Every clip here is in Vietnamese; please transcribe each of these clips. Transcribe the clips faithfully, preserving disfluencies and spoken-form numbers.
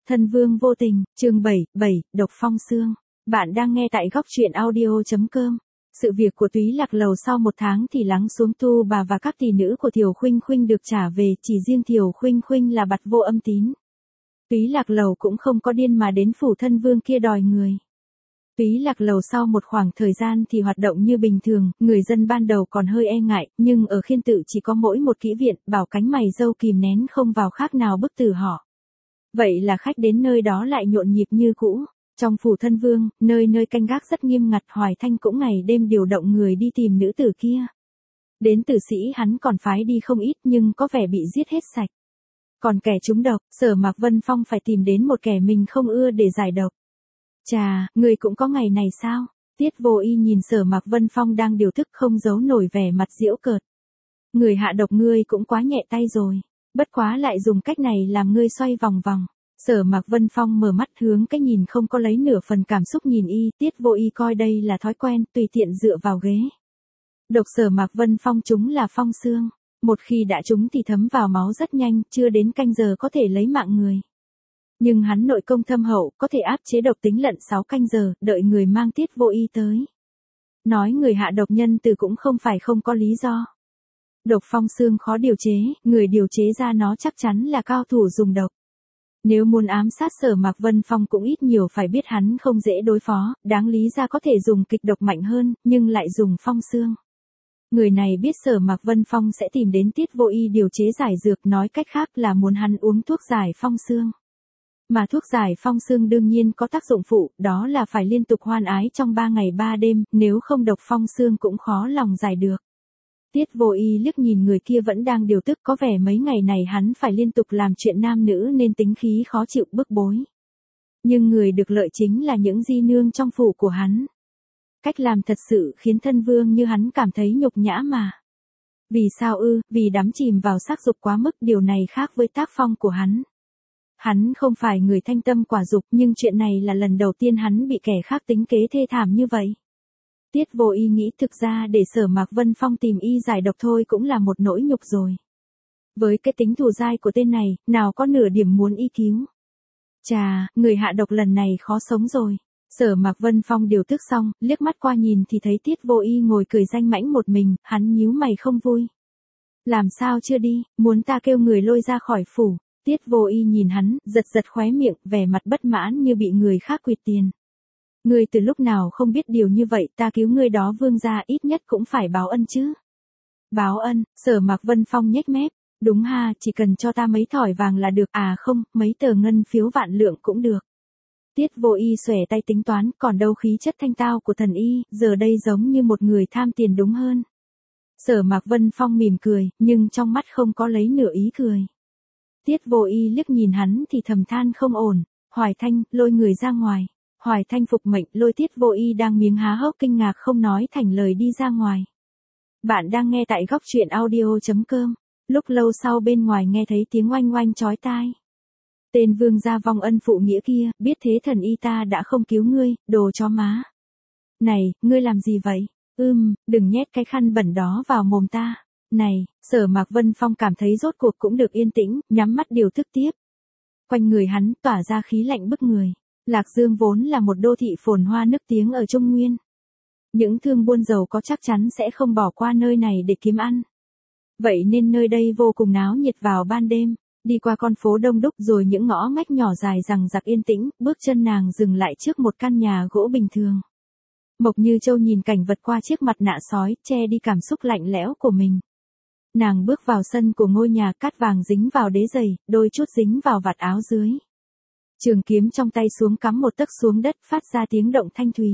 Thân vương vô tình, chương bảy, bảy, độc phong xương. Bạn đang nghe tại góc truyện audio chấm com. Sự việc của Túy Lạc Lầu sau một tháng thì lắng xuống, tu bà và các tỷ nữ của Thiều Khuynh Khuynh được trả về, chỉ riêng Thiều Khuynh Khuynh là bặt vô âm tín. Túy Lạc Lầu cũng không có điên mà đến phủ thân vương kia đòi người. Túy Lạc Lầu sau một khoảng thời gian thì hoạt động như bình thường, người dân ban đầu còn hơi e ngại, nhưng ở Khiên Tự chỉ có mỗi một kỹ viện, bảo cánh mày râu kìm nén không vào khác nào bức tử họ. Vậy là khách đến nơi đó lại nhộn nhịp như cũ. Trong phủ thân vương, nơi nơi canh gác rất nghiêm ngặt, Hoài Thanh cũng ngày đêm điều động người đi tìm nữ tử kia. Đến tử sĩ hắn còn phái đi không ít nhưng có vẻ bị giết hết sạch. Còn kẻ trúng độc, Sở Mạc Vân Phong phải tìm đến một kẻ mình không ưa để giải độc. Chà, người cũng có ngày này sao? Tiết Vô Y nhìn Sở Mạc Vân Phong đang điều thức không giấu nổi vẻ mặt giễu cợt. Người hạ độc ngươi cũng quá nhẹ tay rồi. Bất quá lại dùng cách này làm ngươi xoay vòng vòng. Sở Mạc Vân Phong mở mắt hướng cái nhìn không có lấy nửa phần cảm xúc nhìn y, Tiết Vô Y coi đây là thói quen, tùy tiện dựa vào ghế. Độc Sở Mạc Vân Phong chúng là phong xương. Một khi đã trúng thì thấm vào máu rất nhanh, chưa đến canh giờ có thể lấy mạng người. Nhưng hắn nội công thâm hậu, có thể áp chế độc tính lận sáu canh giờ, đợi người mang Tiết Vô Y tới. Nói người hạ độc nhân từ cũng không phải không có lý do. Độc phong xương khó điều chế, người điều chế ra nó chắc chắn là cao thủ dùng độc. Nếu muốn ám sát Sở Mạc Vân Phong cũng ít nhiều phải biết hắn không dễ đối phó, đáng lý ra có thể dùng kịch độc mạnh hơn, nhưng lại dùng phong xương. Người này biết Sở Mạc Vân Phong sẽ tìm đến Tiết Vô Y điều chế giải dược, nói cách khác là muốn hắn uống thuốc giải phong xương. Mà thuốc giải phong xương đương nhiên có tác dụng phụ, đó là phải liên tục hoan ái trong ba ngày ba đêm, nếu không độc phong xương cũng khó lòng giải được. Tiết Vô Y liếc nhìn người kia vẫn đang điều tức, có vẻ mấy ngày này hắn phải liên tục làm chuyện nam nữ nên tính khí khó chịu bức bối. Nhưng người được lợi chính là những di nương trong phủ của hắn. Cách làm thật sự khiến thân vương như hắn cảm thấy nhục nhã mà. Vì sao ư? Vì đắm chìm vào sắc dục quá mức, điều này khác với tác phong của hắn. Hắn không phải người thanh tâm quả dục, nhưng chuyện này là lần đầu tiên hắn bị kẻ khác tính kế thê thảm như vậy. Tiết Vô Y nghĩ thực ra để Sở Mạc Vân Phong tìm y giải độc thôi cũng là một nỗi nhục rồi. Với cái tính thù dai của tên này, nào có nửa điểm muốn y cứu. Chà, người hạ độc lần này khó sống rồi. Sở Mạc Vân Phong điều tức xong, liếc mắt qua nhìn thì thấy Tiết Vô Y ngồi cười danh mãnh một mình, hắn nhíu mày không vui. Làm sao chưa đi, muốn ta kêu người lôi ra khỏi phủ. Tiết Vô Y nhìn hắn, giật giật khóe miệng, vẻ mặt bất mãn như bị người khác quỵt tiền. Ngươi từ lúc nào không biết điều như vậy, ta cứu ngươi đó vương gia ít nhất cũng phải báo ân chứ. Báo ân, Sở Mạc Vân Phong nhếch mép, đúng ha, chỉ cần cho ta mấy thỏi vàng là được, à không, mấy tờ ngân phiếu vạn lượng cũng được. Tiết Vô Y xòe tay tính toán, còn đâu khí chất thanh tao của thần y, giờ đây giống như một người tham tiền đúng hơn. Sở Mạc Vân Phong mỉm cười, nhưng trong mắt không có lấy nửa ý cười. Tiết Vô Y liếc nhìn hắn thì thầm than không ổn, Hoài Thanh, lôi người ra ngoài. Hoài Thanh phục mệnh, lôi Tiết Vô Y đang miếng há hốc kinh ngạc không nói thành lời đi ra ngoài. Bạn đang nghe tại góc truyện audio chấm com. Lúc lâu sau bên ngoài nghe thấy tiếng oanh oanh chói tai. Tên vương gia vong ân phụ nghĩa kia, biết thế thần y ta đã không cứu ngươi, đồ chó má. Này, ngươi làm gì vậy? Ưm, đừng nhét cái khăn bẩn đó vào mồm ta. Này, Sở Mạc Vân Phong cảm thấy rốt cuộc cũng được yên tĩnh, nhắm mắt điều thức tiếp. Quanh người hắn tỏa ra khí lạnh bức người. Lạc Dương vốn là một đô thị phồn hoa nức tiếng ở Trung Nguyên. Những thương buôn giàu có chắc chắn sẽ không bỏ qua nơi này để kiếm ăn. Vậy nên nơi đây vô cùng náo nhiệt vào ban đêm, đi qua con phố đông đúc rồi những ngõ ngách nhỏ dài rằng rặc yên tĩnh, bước chân nàng dừng lại trước một căn nhà gỗ bình thường. Mộc Như Châu nhìn cảnh vật qua chiếc mặt nạ sói, che đi cảm xúc lạnh lẽo của mình. Nàng bước vào sân của ngôi nhà, cát vàng dính vào đế giày, đôi chút dính vào vạt áo dưới. Trường kiếm trong tay xuống cắm một tấc xuống đất, phát ra tiếng động thanh thúy.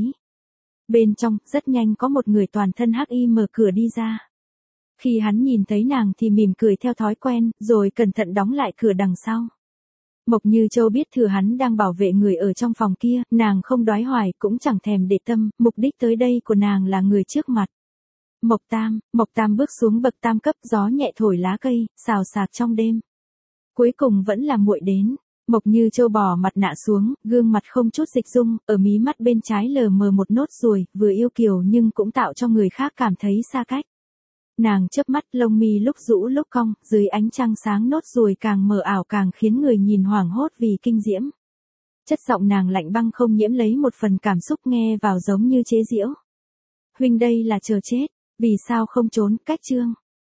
Bên trong, rất nhanh có một người toàn thân hắc y mở cửa đi ra. Khi hắn nhìn thấy nàng thì mỉm cười theo thói quen, rồi cẩn thận đóng lại cửa đằng sau. Mộc Như Châu biết thừa hắn đang bảo vệ người ở trong phòng kia, nàng không đoái hoài cũng chẳng thèm để tâm, mục đích tới đây của nàng là người trước mặt. Mộc Tam, Mộc Tam bước xuống bậc tam cấp, gió nhẹ thổi lá cây, xào xạc trong đêm. Cuối cùng vẫn là muội đến. Mộc Như Châu bỏ mặt nạ xuống, gương mặt không chút dịch dung, ở mí mắt bên trái lờ mờ một nốt ruồi, vừa yêu kiều nhưng cũng tạo cho người khác cảm thấy xa cách. Nàng chớp mắt, lông mi lúc rũ lúc cong, dưới ánh trăng sáng nốt ruồi càng mờ ảo càng khiến người nhìn hoảng hốt vì kinh diễm. Chất giọng nàng lạnh băng không nhiễm lấy một phần cảm xúc nghe vào giống như chế giễu. Huynh đây là chờ chết, vì sao không trốn, cách Trương.